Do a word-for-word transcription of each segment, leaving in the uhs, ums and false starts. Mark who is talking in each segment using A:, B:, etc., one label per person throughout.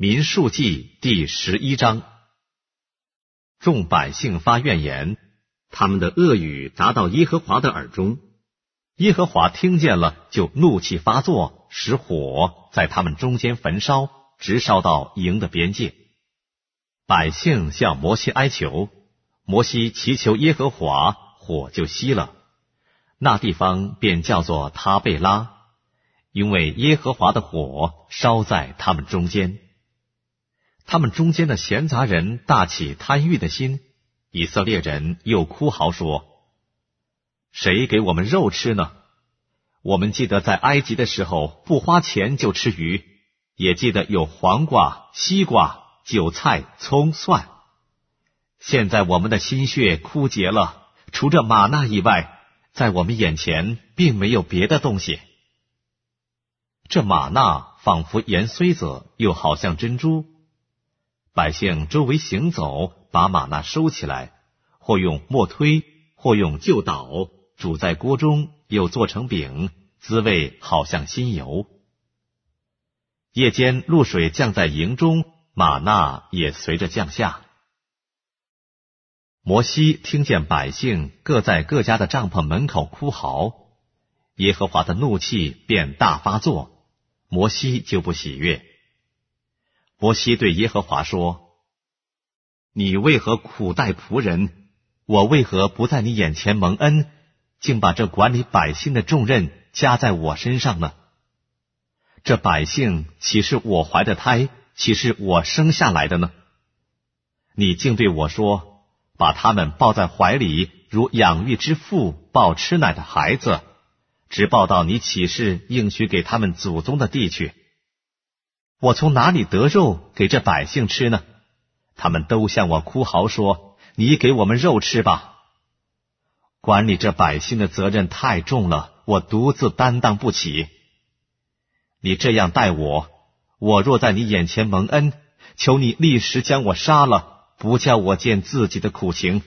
A: 民数记第十一章。众百姓发怨言，他们的恶语达到耶和华的耳中。耶和华听见了，就怒气发作，使火在他们中间焚烧，直烧到营的边界。百姓向摩西哀求，摩西祈求耶和华，火就熄了。那地方便叫做他贝拉，因为耶和华的火烧在他们中间。他们中间的闲杂人大起贪欲的心，以色列人又哭嚎说：谁给我们肉吃呢？我们记得在埃及的时候不花钱就吃鱼，也记得有黄瓜、西瓜、韭菜、葱、蒜。现在我们的心血枯竭了，除这玛纳以外，在我们眼前并没有别的东西。这玛纳仿佛盐绥子，又好像珍珠。百姓周围行走，把玛纳收起来，或用磨推，或用臼捣，煮在锅中，又做成饼，滋味好像新油。夜间露水降在营中，玛纳也随着降下。摩西听见百姓各在各家的帐篷门口哭嚎，耶和华的怒气便大发作，摩西就不喜悦。摩西对耶和华说：你为何苦待仆人？我为何不在你眼前蒙恩，竟把这管理百姓的重任加在我身上呢？这百姓岂是我怀的胎，岂是我生下来的呢？你竟对我说，把他们抱在怀里，如养育之父抱吃奶的孩子，直抱到你起誓应许给他们祖宗的地去。我从哪里得肉给这百姓吃呢？他们都向我哭嚎说：你给我们肉吃吧。管理这百姓的责任太重了，我独自担当不起。你这样待我，我若在你眼前蒙恩，求你立时将我杀了，不叫我见自己的苦情。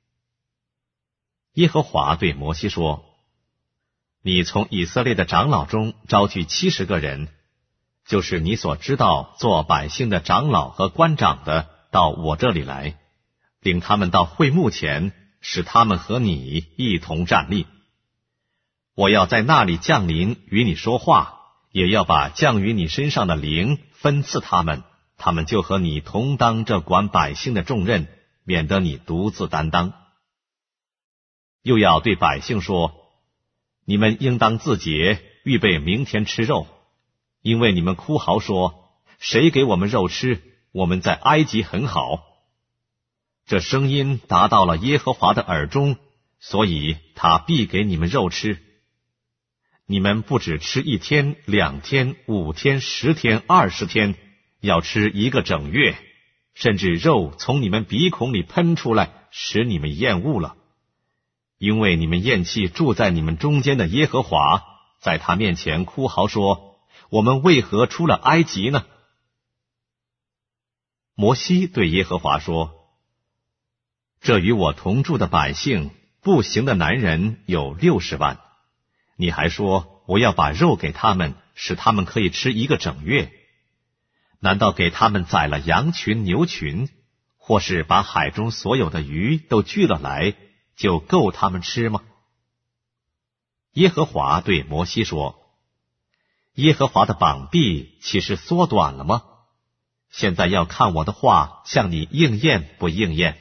A: 耶和华对摩西说：你从以色列的长老中招聚七十个人，就是你所知道做百姓的长老和官长的，到我这里来，领他们到会幕前，使他们和你一同站立。我要在那里降临与你说话，也要把降于你身上的灵分赐他们，他们就和你同当这管百姓的重任，免得你独自担当。又要对百姓说：你们应当自洁，预备明天吃肉，因为你们哭嚎说：谁给我们肉吃？我们在埃及很好。这声音达到了耶和华的耳中，所以他必给你们肉吃。你们不只吃一天、两天、五天、十天、二十天，要吃一个整月，甚至肉从你们鼻孔里喷出来，使你们厌恶了。因为你们厌弃住在你们中间的耶和华，在他面前哭嚎说：我们为何出了埃及呢？摩西对耶和华说：这与我同住的百姓，步行的男人有六十万。你还说我要把肉给他们，使他们可以吃一个整月。难道给他们宰了羊群、牛群，或是把海中所有的鱼都聚了来，就够他们吃吗？耶和华对摩西说：耶和华的膀臂岂是缩短了吗？现在要看我的话向你应验不应验。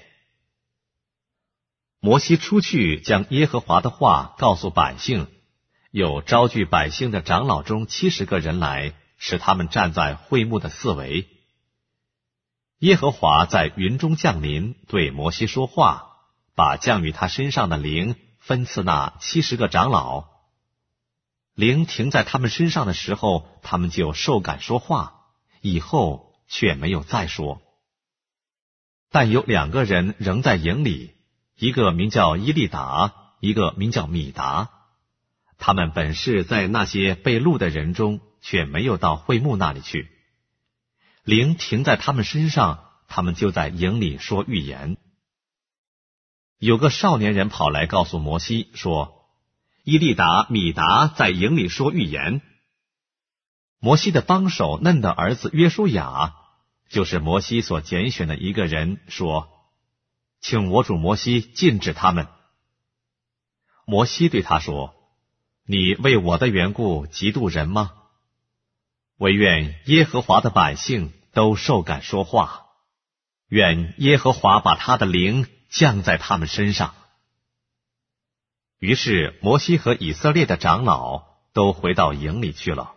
A: 摩西出去将耶和华的话告诉百姓，又招聚百姓的长老中七十个人来，使他们站在会幕的四围。耶和华在云中降临，对摩西说话，把降于他身上的灵分赐那七十个长老。灵停在他们身上的时候，他们就受感说话，以后却没有再说。但有两个人仍在营里，一个名叫伊利达，一个名叫米达。他们本是在那些被掳的人中，却没有到会幕那里去。灵停在他们身上，他们就在营里说预言。有个少年人跑来告诉摩西说：伊利达、米达在营里说预言。摩西的帮手嫩的儿子约书亚就是摩西所拣选的一个人，说：请我主摩西禁止他们。摩西对他说：你为我的缘故嫉妒人吗？惟愿耶和华的百姓都受感说话，愿耶和华把他的灵降在他们身上。于是摩西和以色列的长老都回到营里去了。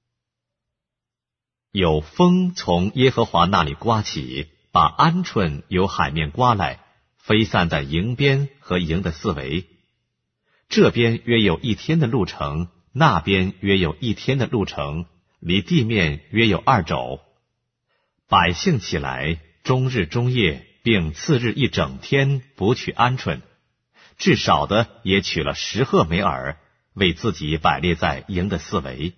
A: 有风从耶和华那里刮起，把鹌鹑由海面刮来，飞散在营边和营的四围。这边约有一天的路程，那边约有一天的路程，离地面约有二肘。百姓起来，终日终夜，并次日一整天，捕取鹌鹑，至少的也取了十鹤梅尔，为自己摆列在营的四围。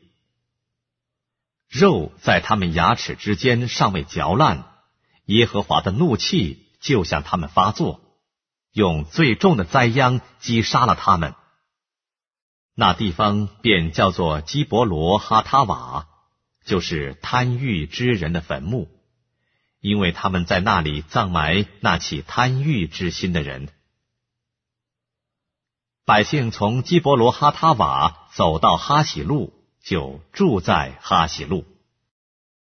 A: 肉在他们牙齿之间尚未嚼烂，耶和华的怒气就向他们发作，用最重的灾殃击杀了他们。那地方便叫做基伯罗哈他瓦，就是贪欲之人的坟墓，因为他们在那里葬埋那起贪欲之心的人。百姓从基伯罗哈他瓦走到哈喜路，就住在哈喜路。